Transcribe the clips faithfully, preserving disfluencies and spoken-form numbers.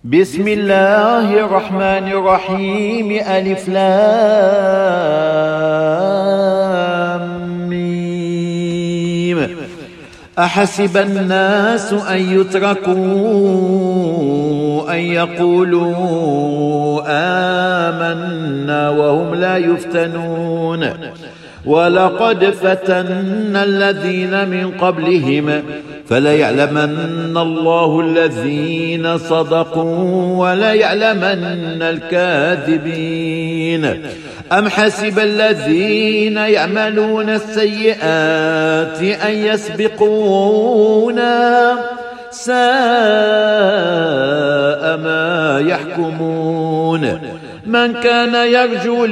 بسم الله الرحمن الرحيم. ألف لام ميم. أحسب الناس أن يتركوا أن يقولوا آمنا وهم لا يفتنون ولقد فتنا الذين من قبلهم فليعلمن الله الذين صدقوا وليعلمن الكاذبين. أم حسب الذين يعملون السيئات أن يسبقونا ساء ما يحكمون. من كان يرجو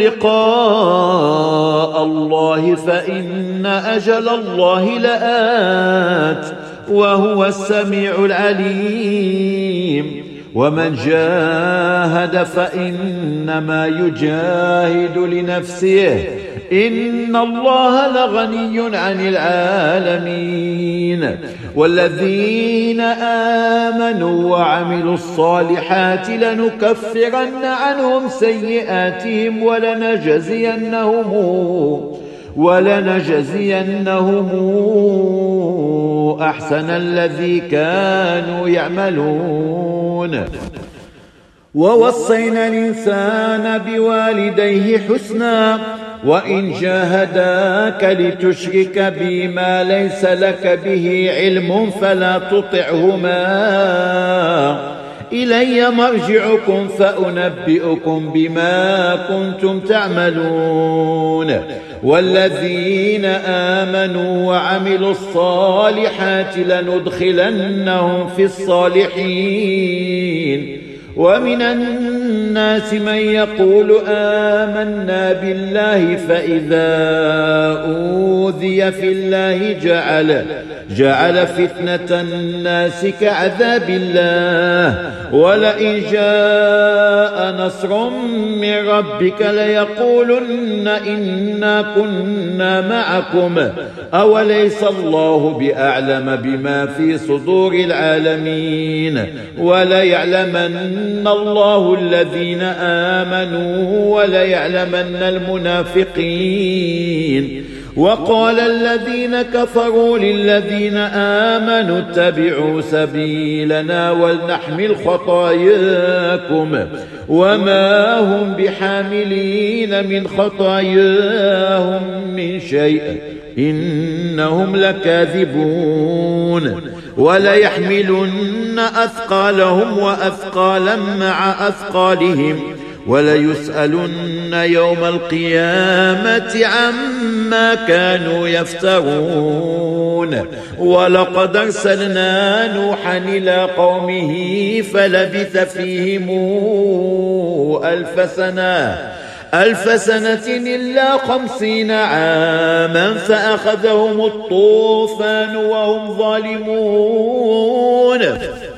لقاء الله فإن أجل الله لآت وهو السميع العليم. ومن جاهد فإنما يجاهد لنفسه إن الله لغني عن العالمين. والذين آمنوا وعملوا الصالحات لنكفرن عنهم سيئاتهم ولنجزينهم ولنجزينهم أحسن الذي كانوا يعملون. ووصينا الإنسان بوالديه حسنا وإن جاهداك لتشرك بي ما ليس لك به علم فلا تطعهما إلي مرجعكم فأنبئكم بما كنتم تعملون. والذين آمنوا وعملوا الصالحات لندخلنهم في الصالحين. ومن الناس من يقول آمنا بالله فإذا أوذي في الله جعل جعل فتنة الناس كعذاب الله. ولئن جاء نصر من ربك ليقولن إنا كنا معكم أوليس الله بأعلم بما في صدور العالمين. وليعلمن الله الذين آمنوا وليعلمن المنافقين. وقال الذين كفروا للذين آمنوا اتبعوا سبيلنا ولنحمل خطاياكم وما هم بحاملين من خطاياهم من شيء إنهم لكاذبون. وليحملن أثقالهم وأثقالا مع أثقالهم وليسألن يوم القيامة عما كانوا يفترون. ولقد أرسلنا نوحا إلى قومه فلبث فيهم ألف سنة ألف سنة إلا خمسين عاما فأخذهم الطوفان وهم ظالمون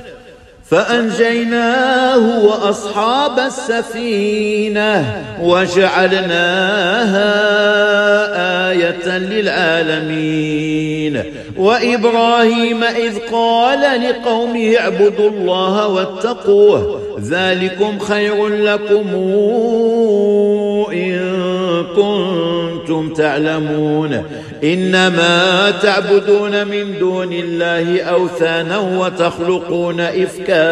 فأنجيناه وأصحاب السفينة وجعلناها آية للعالمين. وإبراهيم إذ قال لقومه اعبدوا الله واتقوه ذلكم خير لكم إن كنتم تعلمون. إنما تعبدون من دون الله أوثانا وتخلقون إفكا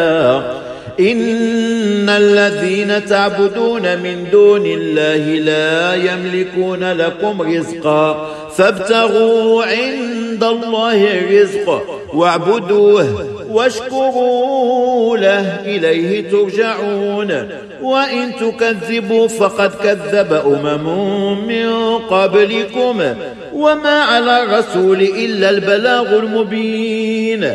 إن الذين تعبدون من دون الله لا يملكون لكم رزقا فابتغوا عند الله الرزق واعبدوه واشكروا له إليه ترجعون. وإن تكذبوا فقد كذب أمم من قبلكم وما على الرسول إلا البلاغ المبين.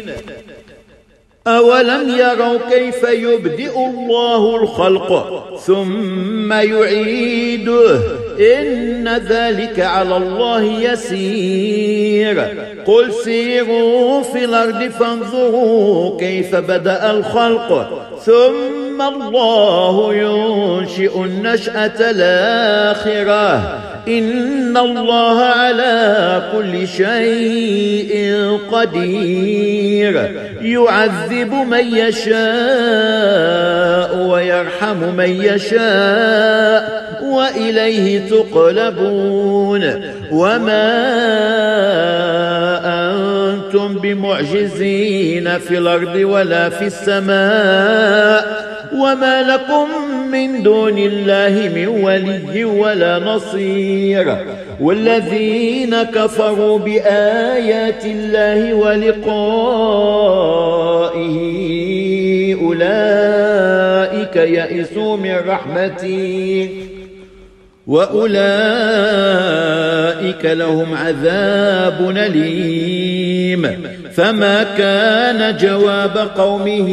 أولم يروا كيف يبدئ الله الخلق ثم يعيده إن ذلك على الله يسير. قل سيروا في الأرض فانظروا كيف بدأ الخلق ثم الله ينشئ النشأة الآخرة إن الله على كل شيء قدير يعذب من يشاء ويرحم من يشاء وإليه تقلبون وما أنتم بمعجزين في الأرض ولا في السماء وما لكم من دون الله من ولي ولا نصير والذين كفروا بآيات الله ولقائه أولئك يئسوا من رحمتي وأولئك لهم عذاب أليم فما كان جواب قومه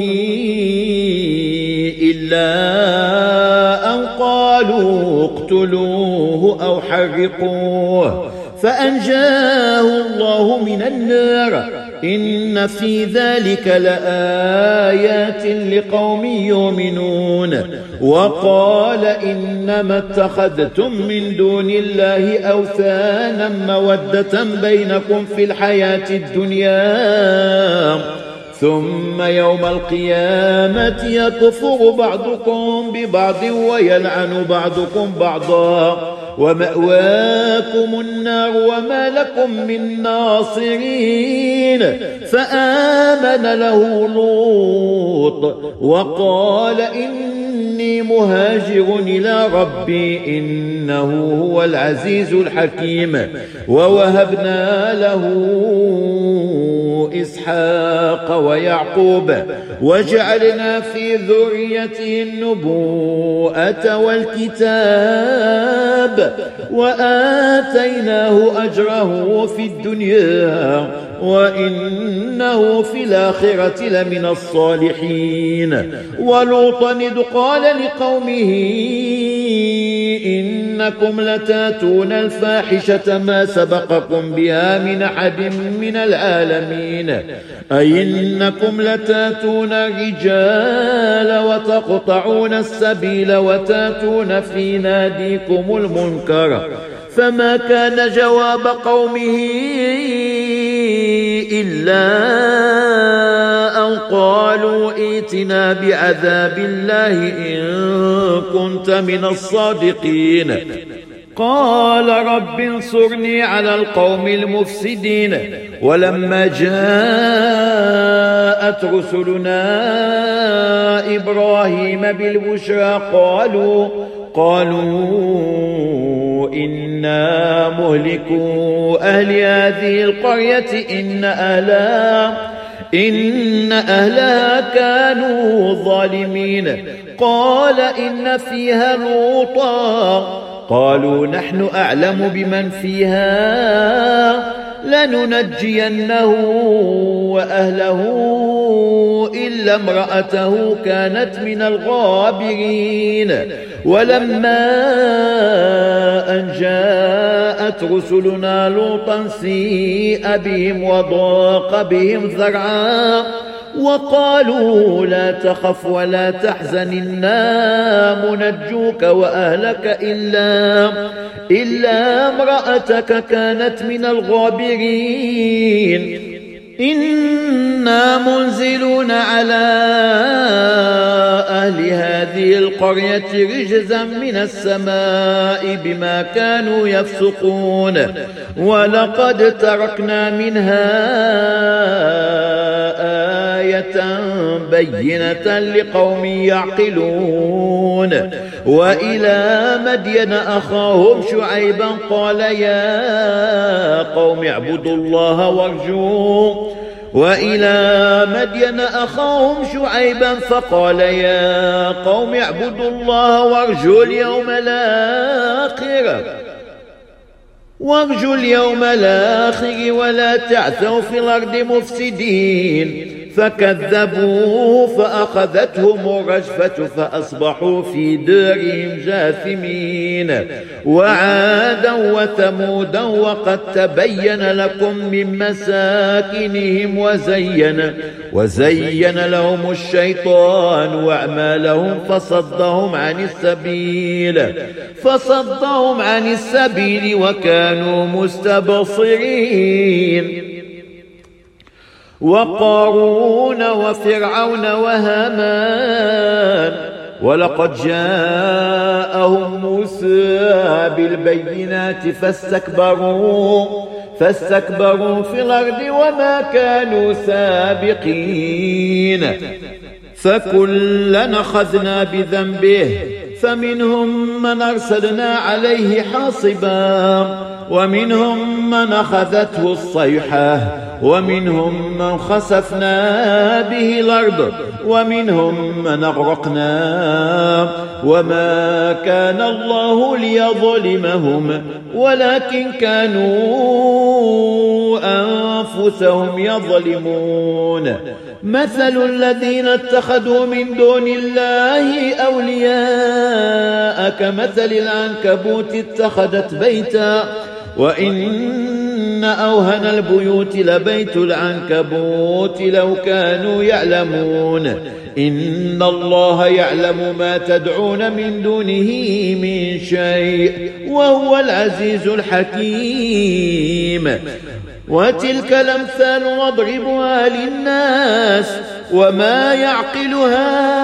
إلا أن قالوا اقتلوه أو حرقوه فأنجاه الله من النار إن في ذلك لآيات لقوم يؤمنون وقال إنما اتخذتم من دون الله أوثانا مودة بينكم في الحياة الدنيا ثم يوم القيامة يكفر بعضكم ببعض ويلعن بعضكم بعضا ومأواكم النار وما لكم من ناصرين فآمن له لوط وقال إني مهاجر إلى ربي إنه هو العزيز الحكيم ووهبنا له إسحاق ويعقوب وجعلنا في ذريته النبوءة والكتاب وآتيناه أجره في الدنيا وإنه في الآخرة لمن الصالحين ولوطا إذ قال لقومه إنكم لتاتون الفاحشة ما سبقكم بها من أحد من العالمين أي إنكم لتاتون الرجال وتقطعون السبيل وتاتون في ناديكم المنكر فما كان جواب قومه إلا أن قالوا ائتنا بعذاب الله إن كنت من الصادقين قال رب انصرني على القوم المفسدين ولما جاءت رسلنا إبراهيم بالبشرى قالوا قالوا إنا مهلكو أهل هذه القرية إن أهلها إن أهلها كانوا ظالمين قال إن فيها لوطا قالوا نحن أعلم بمن فيها لننجينه وأهله إلا امرأته كانت من الغابرين ولما أن جاءت رسلنا لوطا سيء بهم وضاق بهم ذرعا وقالوا لا تخف ولا تحزن إنا منجوك وأهلك إلا إلا امرأتك كانت من الغابرين إنا منزلون على أهل هذه القرية رجزا من السماء بما كانوا يفسقون ولقد تركنا منها آية بينة لقوم يعقلون وإلى مدين أخاهم شعيبا قال يا قوم اعبدوا الله وارجوه وإلى مدين أخاهم شعيبا فقال يا قوم اعبدوا الله وارجوا اليوم الآخر وارجوا اليوم الآخر ولا تعثوا في الأرض مفسدين فكذبوه فأخذتهم الرجفة فأصبحوا في دارهم جاثمين. وعادا وثمودا وقد تبين لكم من مساكنهم وزين وزين لهم الشيطان أعمالهم فصدهم عن السبيل فصدهم عن السبيل وكانوا مستبصرين. وقارون وفرعون وهامان ولقد جاءهم موسى بالبينات فاستكبروا فاستكبروا في الأرض وما كانوا سابقين. فكلا أخذنا بذنبه فمنهم من أرسلنا عليه حاصبا ومنهم من أخذته الصيحة ومنهم من خسفنا به الأرض ومنهم من أغرقنا وما كان الله ليظلمهم ولكن كانوا أنفسهم يظلمون. مثل الذين اتخذوا من دون الله أولياء كمثل العنكبوت اتخذت بيتا وإن أوهن البيوت لبيت العنكبوت لو كانوا يعلمون. إن الله يعلم ما تدعون من دونه من شيء وهو العزيز الحكيم. وتلك الأمثال نضربها للناس وما يعقلها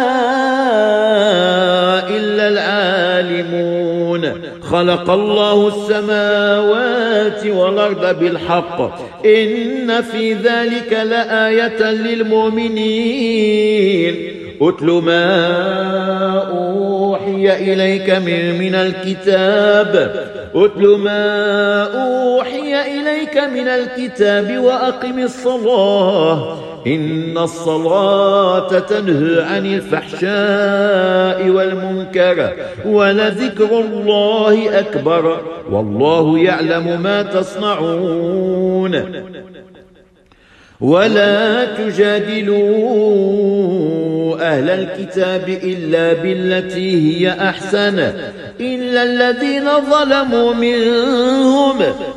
إلا العالمون. خلق الله السماوات والأرض بالحق إن في ذلك لآية للمؤمنين. أتل ما أوحي إليك من, من الكتاب أتل ما أوحي إليك من الكتاب وأقم الصلاة إن الصلاة تنهى عن الفحشاء والمنكر ولذكر الله أكبر والله يعلم ما تصنعون. ولا تجادلوا أهل الكتاب إلا بالتي هي أحسن إلا الذين ظلموا منهم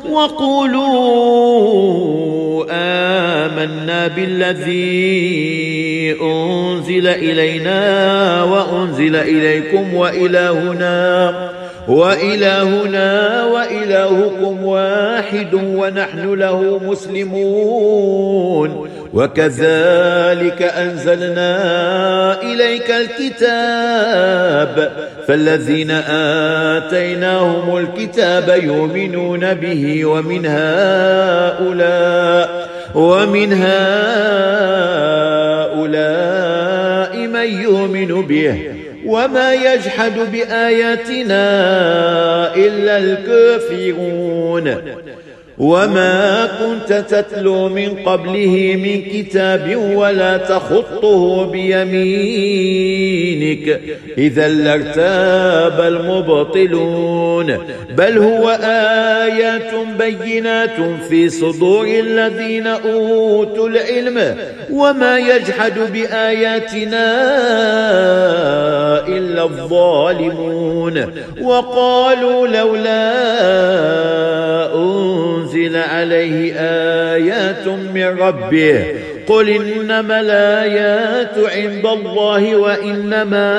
وقولوا آمنا بالذي أنزل إلينا وأنزل إليكم وإلهنا وإلهنا وإلهكم واحد ونحن له مسلمون. وكذلك أنزلنا إليك الكتاب فالذين آتيناهم الكتاب يؤمنون به ومن هؤلاء ومن هؤلاء من يؤمن به وما يجحد بآياتنا إلا الكافرون. وما كنت تتلو من قبله من كتاب ولا تخطه بيمينك إذا لارتاب المبطلون بل هو آيات بينات في صدور الذين أوتوا العلم وما يجحد بآياتنا إلا الظالمون. وقالوا لولا أنزل عليه آيات من ربه قل إنما الآيات عند الله وإنما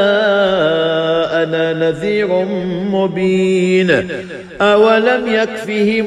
أنا نذير مبين. أولم يكفهم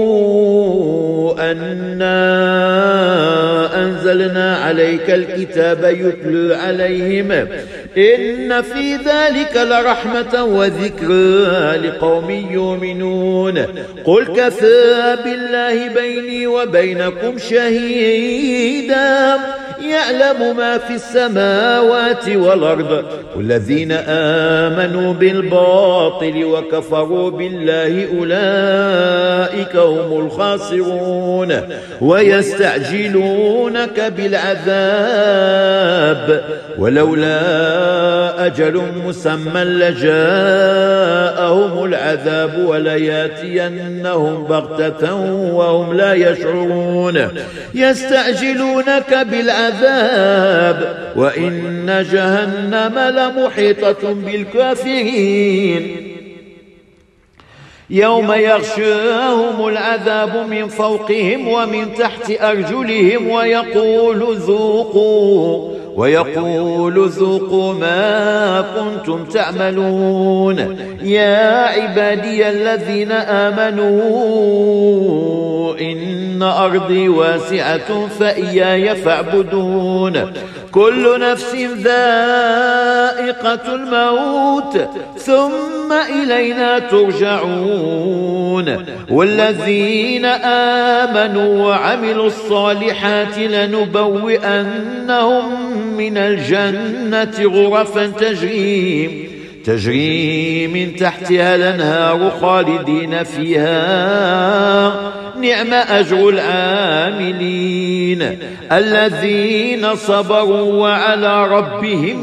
أنا أنزلنا عليك الكتاب يتلو عليهم إن في ذلك لرحمة وذكرى لقوم يؤمنون. قل كفى بالله بيني وبينكم شهيدا يعلم ما في السماوات والأرض والذين آمنوا بالباطل وكفروا بالله أولئك هم الخاسرون. ويستعجلونك بالعذاب ولولا أجل مسمى لجاءهم يغشاهم العذاب ولياتينهم بغتة وهم لا يشعرون يستعجلونك بالعذاب وإن جهنم لمحيطة بالكافرين يوم يغشاهم العذاب من فوقهم ومن تحت أرجلهم ويقول ذوقوا ويقول ذوقوا ما كنتم تعملون يا عبادي الذين آمنوا إن أرضي واسعة فإياي فاعبدون كل نفس ذائقة الموت ثم إلينا ترجعون والذين آمنوا وعملوا الصالحات لنبوئنهم من الجنة غرفا تجري تجري من تحتها الأنهار خالدين فيها نعم أجر العاملين الذين صبروا وعلى ربهم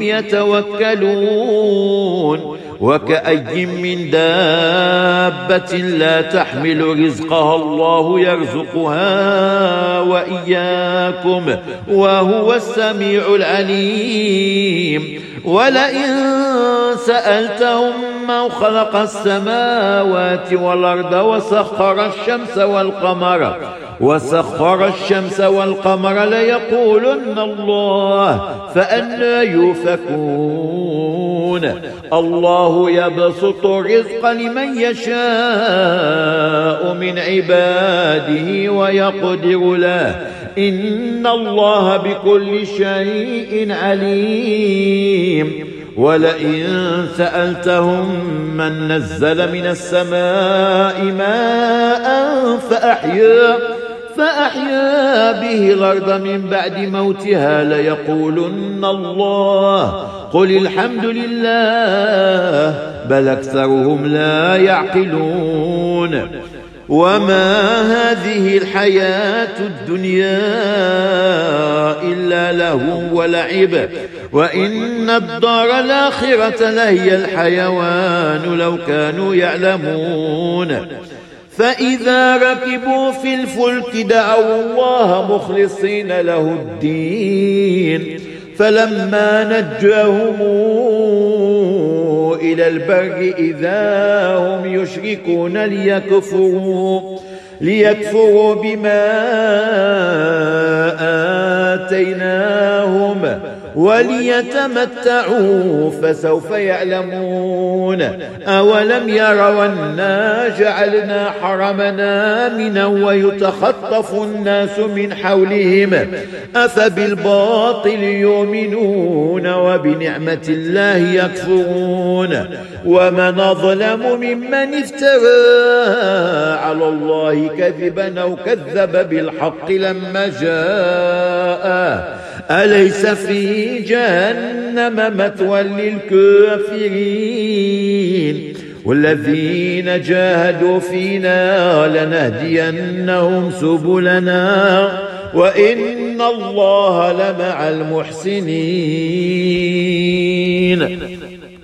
يتوكلون وكأي من دابة لا تحمل رزقها الله يرزقها وإياكم وهو السميع العليم ولئن سألتهم من خلق السماوات والأرض وسخر الشمس والقمر وسخر الشمس والقمر ليقولن الله فأنى يؤفكون الله يبسط الرزق لمن يشاء من عباده ويقدر له إن الله بكل شيء عليم ولئن سألتهم من نزل من السماء ماء فأحيا فأحيا به الأرض من بعد موتها ليقولن الله قل الحمد لله بل أكثرهم لا يعقلون وما هذه الحياة الدنيا إلا لهو ولعب وإن الدار الآخرة لهي الحيوان لو كانوا يعلمون فإذا ركبوا في الفلك دعوا الله مخلصين له الدين فلما نجاهم إلى البر إذا هم يشركون ليكفروا ليكفروا بما آتيناهم وليتمتعوا فسوف يعلمون أولم يروا أنا جعلنا حرمنا آمنا ويتخطف الناس من حولهم أفبالباطل يؤمنون وبنعمة الله يكفرون ومن أظلم ممن افترى على الله كذبا أو كذب بالحق لما جاءه أليس في جهنم مثوى للكافرين والذين جاهدوا فينا لنهدينهم سبلنا وإن الله لمع المحسنين.